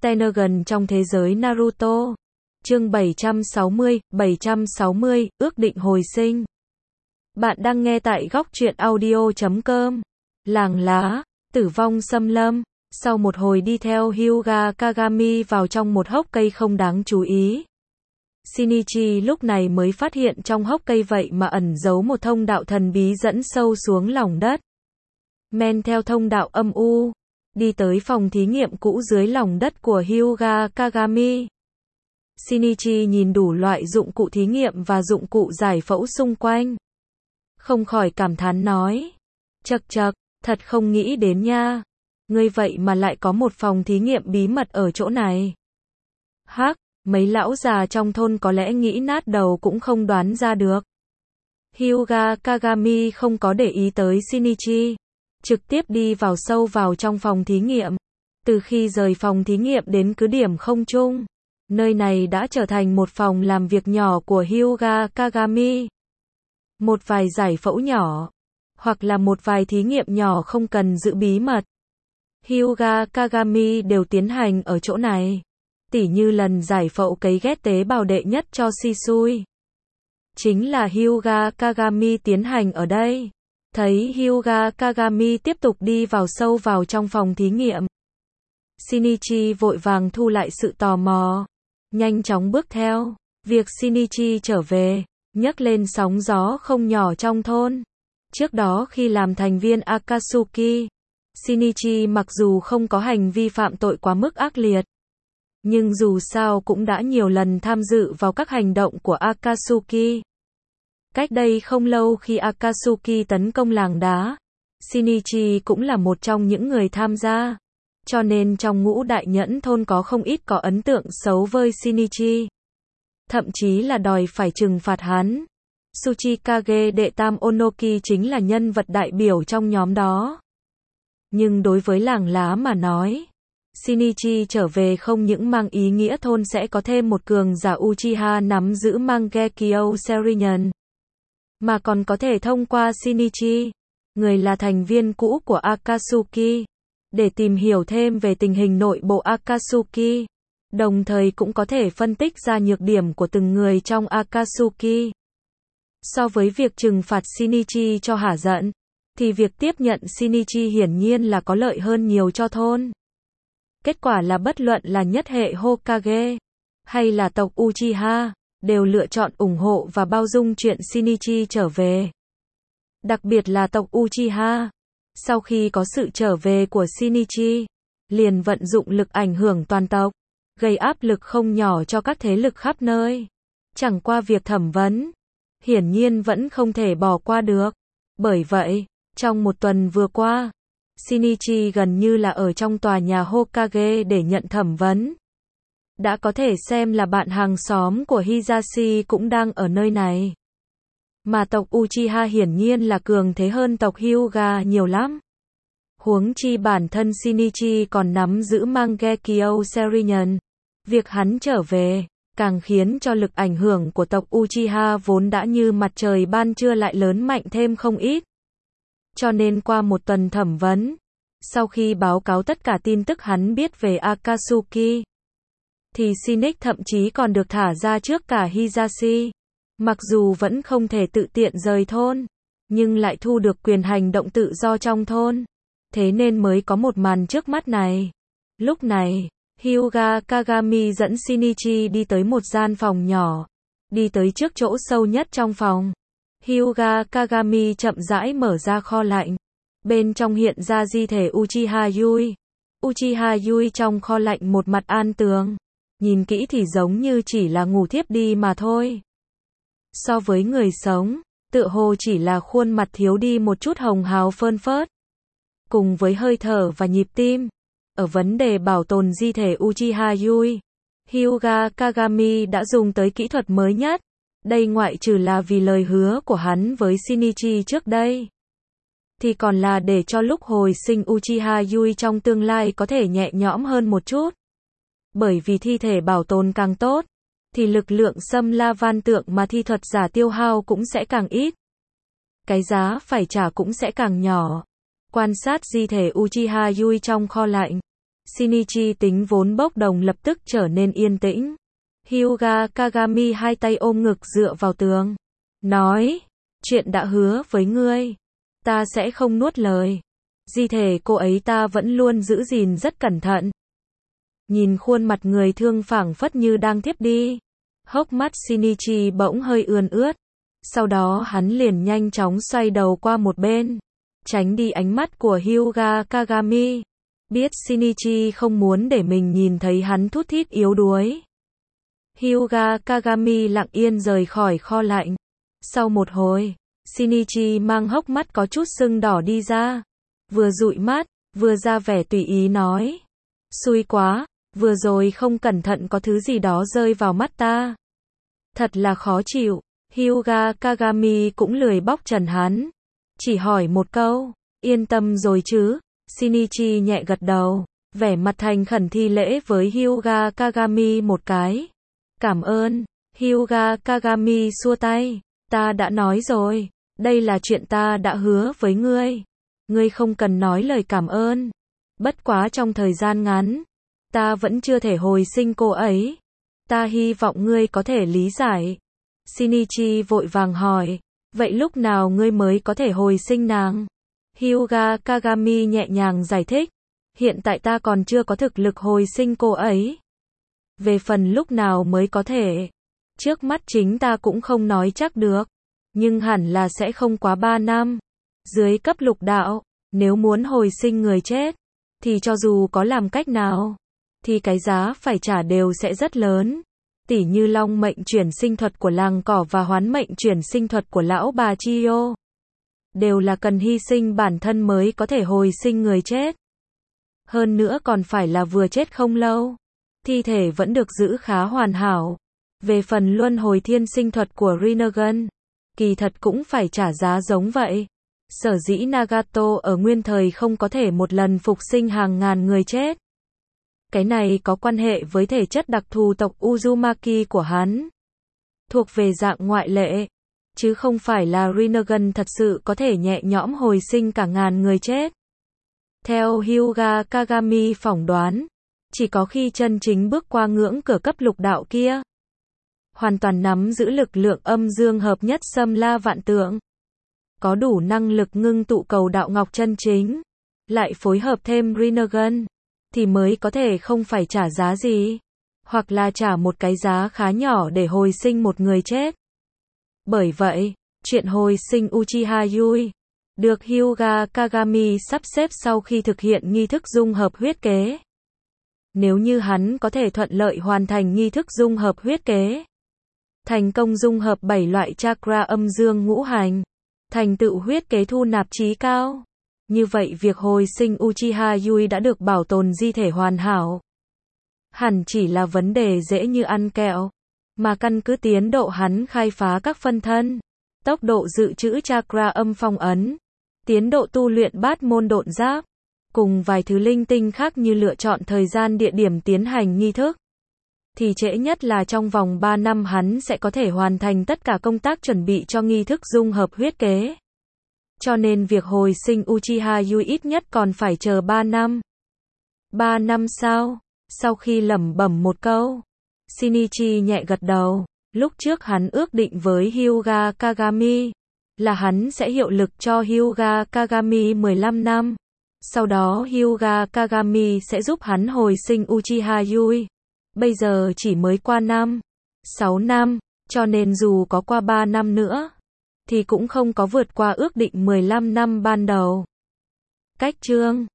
Tenogan trong thế giới Naruto. Chương 760, ước định hồi sinh. Bạn đang nghe tại góc truyện audio.com. Làng lá, tử vong xâm lâm. Sau một hồi đi theo Hyuga Kagami vào trong một hốc cây không đáng chú ý, Shinichi lúc này mới phát hiện trong hốc cây vậy mà ẩn giấu một thông đạo thần bí dẫn sâu xuống lòng đất. Men theo thông đạo âm u, đi tới phòng thí nghiệm cũ dưới lòng đất của Hyuga Kagami. Shinichi nhìn đủ loại dụng cụ thí nghiệm và dụng cụ giải phẫu xung quanh, không khỏi cảm thán nói: "Chậc chậc, thật không nghĩ đến nha. Ngươi vậy mà lại có một phòng thí nghiệm bí mật ở chỗ này." Hắc, mấy lão già trong thôn có lẽ nghĩ nát đầu cũng không đoán ra được. Hyuga Kagami không có để ý tới Shinichi, trực tiếp đi vào sâu vào trong phòng thí nghiệm. Từ khi rời phòng thí nghiệm đến cứ điểm không trung, nơi này đã trở thành một phòng làm việc nhỏ của Hyuga Kagami. Một vài giải phẫu nhỏ, hoặc là một vài thí nghiệm nhỏ không cần giữ bí mật, Hyuga Kagami đều tiến hành ở chỗ này. Tỉ như lần giải phẫu cấy ghép tế bào đệ nhất cho Shisui, chính là Hyuga Kagami tiến hành ở đây. Thấy Hyuga Kagami tiếp tục đi vào sâu vào trong phòng thí nghiệm, Shinichi vội vàng thu lại sự tò mò, nhanh chóng bước theo. Việc Shinichi trở về, nhấc lên sóng gió không nhỏ trong thôn. Trước đó khi làm thành viên Akatsuki, Shinichi mặc dù không có hành vi phạm tội quá mức ác liệt, nhưng dù sao cũng đã nhiều lần tham dự vào các hành động của Akatsuki. Cách đây không lâu khi Akatsuki tấn công làng đá, Shinichi cũng là một trong những người tham gia. Cho nên trong ngũ đại nhẫn thôn có không ít có ấn tượng xấu với Shinichi, thậm chí là đòi phải trừng phạt hắn. Tsuchikage đệ tam Onoki chính là nhân vật đại biểu trong nhóm đó. Nhưng đối với làng lá mà nói, Shinichi trở về không những mang ý nghĩa thôn sẽ có thêm một cường giả Uchiha nắm giữ Mangekyo Sharingan, mà còn có thể thông qua Shinichi, người là thành viên cũ của Akatsuki, để tìm hiểu thêm về tình hình nội bộ Akatsuki, đồng thời cũng có thể phân tích ra nhược điểm của từng người trong Akatsuki. So với việc trừng phạt Shinichi cho hả giận, thì việc tiếp nhận Shinichi hiển nhiên là có lợi hơn nhiều cho thôn. Kết quả là bất luận là nhất hệ Hokage, hay là tộc Uchiha, đều lựa chọn ủng hộ và bao dung chuyện Shinichi trở về. Đặc biệt là tộc Uchiha, sau khi có sự trở về của Shinichi, liền vận dụng lực ảnh hưởng toàn tộc, gây áp lực không nhỏ cho các thế lực khắp nơi. Chẳng qua việc thẩm vấn, hiển nhiên vẫn không thể bỏ qua được. Bởi vậy, trong một tuần vừa qua, Shinichi gần như là ở trong tòa nhà Hokage để nhận thẩm vấn. Đã có thể xem là bạn hàng xóm của Hisashi cũng đang ở nơi này. Mà tộc Uchiha hiển nhiên là cường thế hơn tộc Hyuga nhiều lắm. Huống chi bản thân Shinichi còn nắm giữ Mangekyo Sharingan. Việc hắn trở về, càng khiến cho lực ảnh hưởng của tộc Uchiha vốn đã như mặt trời ban trưa lại lớn mạnh thêm không ít. Cho nên qua một tuần thẩm vấn, sau khi báo cáo tất cả tin tức hắn biết về Akatsuki, thì Shinichi thậm chí còn được thả ra trước cả Hisashi. Mặc dù vẫn không thể tự tiện rời thôn, nhưng lại thu được quyền hành động tự do trong thôn. Thế nên mới có một màn trước mắt này. Lúc này, Hyuga Kagami dẫn Shinichi đi tới một gian phòng nhỏ. Đi tới trước chỗ sâu nhất trong phòng, Hyuga Kagami chậm rãi mở ra kho lạnh. Bên trong hiện ra di thể Uchiha Yui. Uchiha Yui trong kho lạnh một mặt an tường. Nhìn kỹ thì giống như chỉ là ngủ thiếp đi mà thôi. So với người sống, tựa hồ chỉ là khuôn mặt thiếu đi một chút hồng hào phơn phớt. Cùng với hơi thở và nhịp tim. Ở vấn đề bảo tồn di thể Uchiha Yui, Hyuga Kagami đã dùng tới kỹ thuật mới nhất. Đây ngoại trừ là vì lời hứa của hắn với Shinichi trước đây, thì còn là để cho lúc hồi sinh Uchiha Yui trong tương lai có thể nhẹ nhõm hơn một chút. Bởi vì thi thể bảo tồn càng tốt, thì lực lượng xâm la van tượng mà thi thuật giả tiêu hao cũng sẽ càng ít. Cái giá phải trả cũng sẽ càng nhỏ. Quan sát di thể Uchiha Yui trong kho lạnh, Shinichi tính vốn bốc đồng lập tức trở nên yên tĩnh. Hyuga Kagami hai tay ôm ngực dựa vào tường. Nói, chuyện đã hứa với ngươi. Ta sẽ không nuốt lời. Di thể cô ấy ta vẫn luôn giữ gìn rất cẩn thận. Nhìn khuôn mặt người thương phảng phất như đang thiếp đi. Hốc mắt Shinichi bỗng hơi ươn ướt. Sau đó hắn liền nhanh chóng xoay đầu qua một bên. Tránh đi ánh mắt của Hyuga Kagami. Biết Shinichi không muốn để mình nhìn thấy hắn thút thít yếu đuối. Hyuga Kagami lặng yên rời khỏi kho lạnh. Sau một hồi, Shinichi mang hốc mắt có chút sưng đỏ đi ra. Vừa dụi mắt, vừa ra vẻ tùy ý nói. Xui quá, vừa rồi không cẩn thận có thứ gì đó rơi vào mắt ta. Thật là khó chịu. Hyuga Kagami cũng lười bóc trần hắn. Chỉ hỏi một câu, yên tâm rồi chứ? Shinichi nhẹ gật đầu, vẻ mặt thành khẩn thi lễ với Hyuga Kagami một cái. Cảm ơn. Hyuga Kagami xua tay. Ta đã nói rồi, đây là chuyện ta đã hứa với ngươi. Ngươi không cần nói lời cảm ơn. Bất quá trong thời gian ngắn, ta vẫn chưa thể hồi sinh cô ấy. Ta hy vọng ngươi có thể lý giải. Shinichi vội vàng hỏi, vậy lúc nào ngươi mới có thể hồi sinh nàng? Hyuga Kagami nhẹ nhàng giải thích, hiện tại ta còn chưa có thực lực hồi sinh cô ấy. Về phần lúc nào mới có thể, trước mắt chính ta cũng không nói chắc được, nhưng hẳn là sẽ không quá 3 năm. Dưới cấp lục đạo, nếu muốn hồi sinh người chết, thì cho dù có làm cách nào, thì cái giá phải trả đều sẽ rất lớn. Tỉ như long mệnh chuyển sinh thuật của làng cỏ và hoán mệnh chuyển sinh thuật của lão bà Chiyo. Đều là cần hy sinh bản thân mới có thể hồi sinh người chết. Hơn nữa còn phải là vừa chết không lâu. Thi thể vẫn được giữ khá hoàn hảo. Về phần luân hồi thiên sinh thuật của Rinnegan, kỳ thật cũng phải trả giá giống vậy. Sở dĩ Nagato ở nguyên thời không có thể một lần phục sinh hàng ngàn người chết. Cái này có quan hệ với thể chất đặc thù tộc Uzumaki của hắn. Thuộc về dạng ngoại lệ. Chứ không phải là Rinnegan thật sự có thể nhẹ nhõm hồi sinh cả ngàn người chết. Theo Hyuga Kagami phỏng đoán, chỉ có khi chân chính bước qua ngưỡng cửa cấp lục đạo kia, hoàn toàn nắm giữ lực lượng âm dương hợp nhất xâm la vạn tượng, có đủ năng lực ngưng tụ cầu đạo ngọc chân chính, lại phối hợp thêm Rinnegan, thì mới có thể không phải trả giá gì, hoặc là trả một cái giá khá nhỏ để hồi sinh một người chết. Bởi vậy, chuyện hồi sinh Uchiha Yui được Hyuga Kagami sắp xếp sau khi thực hiện nghi thức dung hợp huyết kế. Nếu như hắn có thể thuận lợi hoàn thành nghi thức dung hợp huyết kế, thành công dung hợp 7 loại chakra âm dương ngũ hành, thành tựu huyết kế thu nạp chí cao, như vậy việc hồi sinh Uchiha Yui đã được bảo tồn di thể hoàn hảo. Hẳn chỉ là vấn đề dễ như ăn kẹo, mà căn cứ tiến độ hắn khai phá các phân thân, tốc độ dự trữ chakra âm phong ấn, tiến độ tu luyện bát môn độn giáp, cùng vài thứ linh tinh khác như lựa chọn thời gian địa điểm tiến hành nghi thức, thì trễ nhất là trong vòng 3 năm hắn sẽ có thể hoàn thành tất cả công tác chuẩn bị cho nghi thức dung hợp huyết kế. Cho nên việc hồi sinh Uchiha Yui ít nhất còn phải chờ 3 năm. 3 năm sao? Sau khi lẩm bẩm một câu, Shinichi nhẹ gật đầu. Lúc trước hắn ước định với Hyuga Kagami là hắn sẽ hiệu lực cho Hyuga Kagami 15 năm. Sau đó Hyuga Kagami sẽ giúp hắn hồi sinh Uchiha Yui. Bây giờ chỉ mới qua 6 năm, cho nên dù có qua 3 năm nữa, thì cũng không có vượt qua ước định 15 năm ban đầu. Cách chương